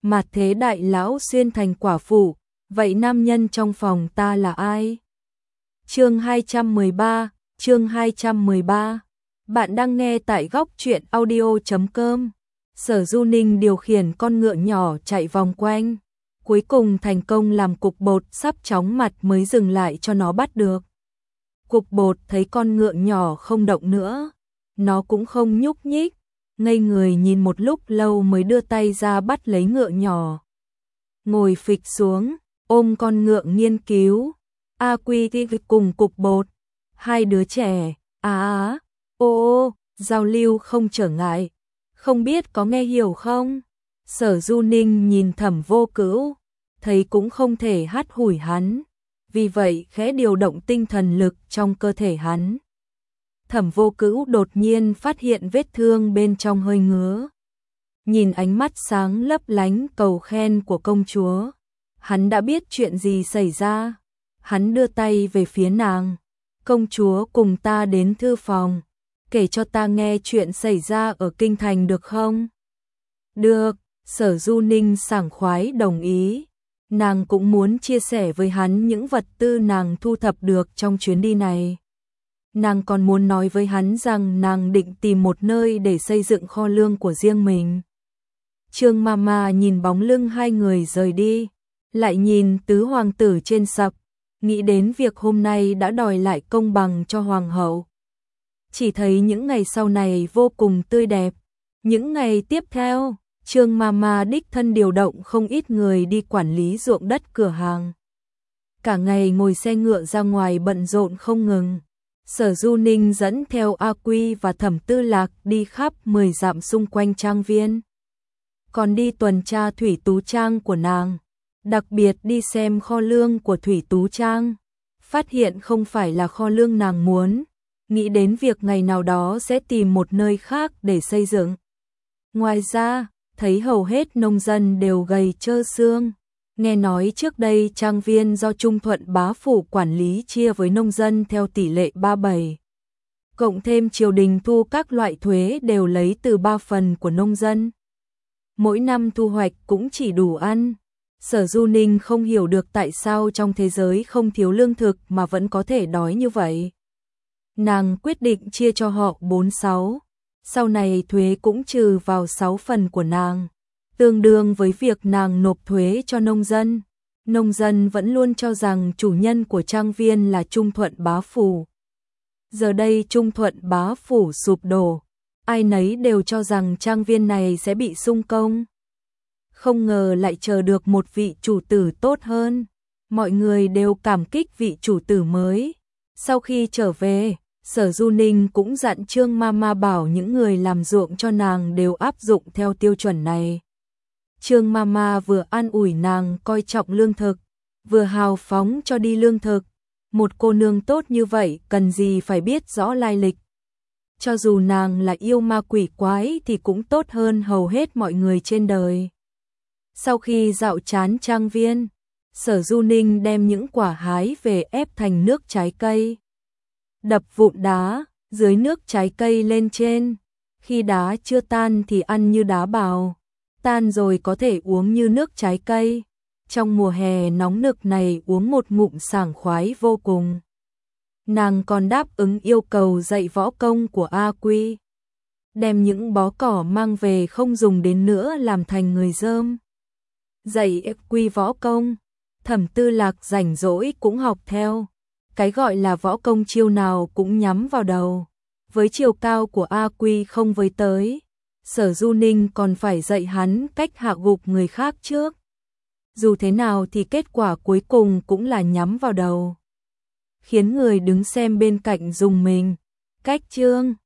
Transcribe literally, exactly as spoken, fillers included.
mà thế đại lão xuyên thành quả phụ, vậy nam nhân trong phòng ta là ai? Chương hai trăm mười ba, chương hai trăm mười ba. Bạn đang nghe tại góc truyện audio chấm com. Sở Du Ninh điều khiển con ngựa nhỏ chạy vòng quanh, cuối cùng thành công làm cục bột sắp chóng mặt mới dừng lại cho nó bắt được. Cục bột thấy con ngựa nhỏ không động nữa, nó cũng không nhúc nhích, ngây người nhìn một lúc lâu mới đưa tay ra bắt lấy ngựa nhỏ. Ngồi phịch xuống, ôm con ngựa nghiên cứu. A Quy thì cùng cục bột, hai đứa trẻ, á á, ô ô, giao lưu không trở ngại, không biết có nghe hiểu không? Sở Du Ninh nhìn Thẩm Vô Cữu, thấy cũng không thể hắt hủi hắn, vì vậy khẽ điều động tinh thần lực trong cơ thể hắn. Thẩm Vô Cữu đột nhiên phát hiện vết thương bên trong hơi ngứa. Nhìn ánh mắt sáng lấp lánh cầu khen của công chúa, hắn đã biết chuyện gì xảy ra. Hắn đưa tay về phía nàng. Công chúa cùng ta đến thư phòng, kể cho ta nghe chuyện xảy ra ở kinh thành được không? Được, Sở Du Ninh sảng khoái đồng ý. Nàng cũng muốn chia sẻ với hắn những vật tư nàng thu thập được trong chuyến đi này. Nàng còn muốn nói với hắn rằng nàng định tìm một nơi để xây dựng kho lương của riêng mình. Trương Mama nhìn bóng lưng hai người rời đi, lại nhìn tứ hoàng tử trên sập, nghĩ đến việc hôm nay đã đòi lại công bằng cho hoàng hậu. Chỉ thấy những ngày sau này vô cùng tươi đẹp. Những ngày tiếp theo, Trương Mama đích thân điều động không ít người đi quản lý ruộng đất cửa hàng. Cả ngày ngồi xe ngựa ra ngoài bận rộn không ngừng. Sở Du Ninh dẫn theo A Quy và Thẩm Tư Lạc đi khắp mười dặm xung quanh trang viên. Còn đi tuần tra Thủy Tú Trang của nàng, đặc biệt đi xem kho lương của Thủy Tú Trang. Phát hiện không phải là kho lương nàng muốn, nghĩ đến việc ngày nào đó sẽ tìm một nơi khác để xây dựng. Ngoài ra, thấy hầu hết nông dân đều gầy trơ xương. Nghe nói trước đây trang viên do Trung Thuận bá phủ quản lý chia với nông dân theo tỷ lệ ba bảy. Cộng thêm triều đình thu các loại thuế đều lấy từ ba phần của nông dân. Mỗi năm thu hoạch cũng chỉ đủ ăn. Sở Du Ninh không hiểu được tại sao trong thế giới không thiếu lương thực mà vẫn có thể đói như vậy. Nàng quyết định chia cho họ bốn sáu. Sau này thuế cũng trừ vào sáu phần của nàng, tương đương với việc nàng nộp thuế cho nông dân. Nông dân vẫn luôn cho rằng chủ nhân của trang viên là Trung Thuận bá phủ. Giờ đây Trung Thuận bá phủ sụp đổ, ai nấy đều cho rằng trang viên này sẽ bị xung công. Không ngờ lại chờ được một vị chủ tử tốt hơn. Mọi người đều cảm kích vị chủ tử mới. Sau khi trở về, Sở Du Ninh cũng dặn Trương Mama bảo những người làm ruộng cho nàng đều áp dụng theo tiêu chuẩn này. Trương Mama vừa an ủi nàng coi trọng lương thực, vừa hào phóng cho đi lương thực. Một cô nương tốt như vậy cần gì phải biết rõ lai lịch. Cho dù nàng là yêu ma quỷ quái thì cũng tốt hơn hầu hết mọi người trên đời. Sau khi dạo chán trang viên, Sở Du Ninh đem những quả hái về ép thành nước trái cây. Đập vụn đá, dưới nước trái cây lên trên. Khi đá chưa tan thì ăn như đá bào, tan rồi có thể uống như nước trái cây. Trong mùa hè nóng nực này uống một ngụm sảng khoái vô cùng. Nàng còn đáp ứng yêu cầu dạy võ công của A Quy. Đem những bó cỏ mang về không dùng đến nữa làm thành người dơm. Dạy A Quy võ công, Thẩm Tư Lạc rảnh rỗi cũng học theo. Cái gọi là võ công chiêu nào cũng nhắm vào đầu. Với chiều cao của A Quy không với tới, Sở Du Ninh còn phải dạy hắn cách hạ gục người khác trước. Dù thế nào thì kết quả cuối cùng cũng là nhắm vào đầu. Khiến người đứng xem bên cạnh rùng mình. Cách chương